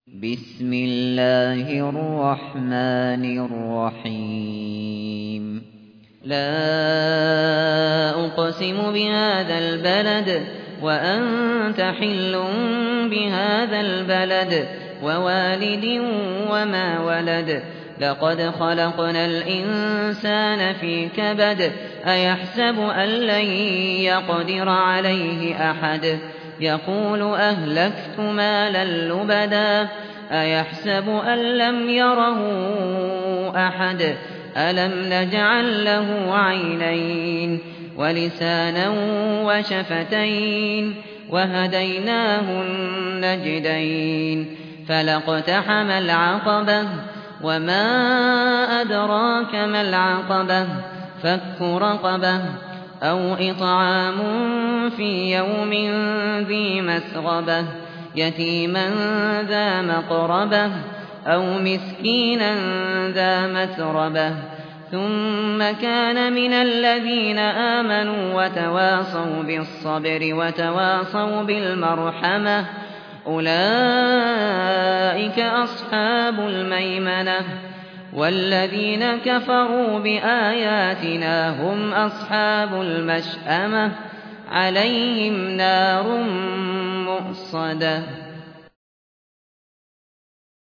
بسم الله الرحمن الرحيم لا أقسم بهذا البلد وأنت حل بهذا البلد ووالد وما ولد لقد خلقنا الإنسان في كبد أيحسب أن لن يقدر عليه أحد يقول أهلكت مالا لبدا أيحسب أن لم يره أحد ألم نجعل له عينين ولسانا وشفتين وهديناه النجدين فلاقتحم العقبة وما أدراك ما العقبة فك رقبة أو إطعام في يوم ذي مسغبة يتيما ذا مقربة أو مسكينا ذا متربة ثم كان من الذين آمنوا وتواصوا بالصبر وتواصوا بالمرحمة أولئك أصحاب الميمنة والذين كفروا بآياتنا هم أصحاب المشأمة عليهم نار مؤصدة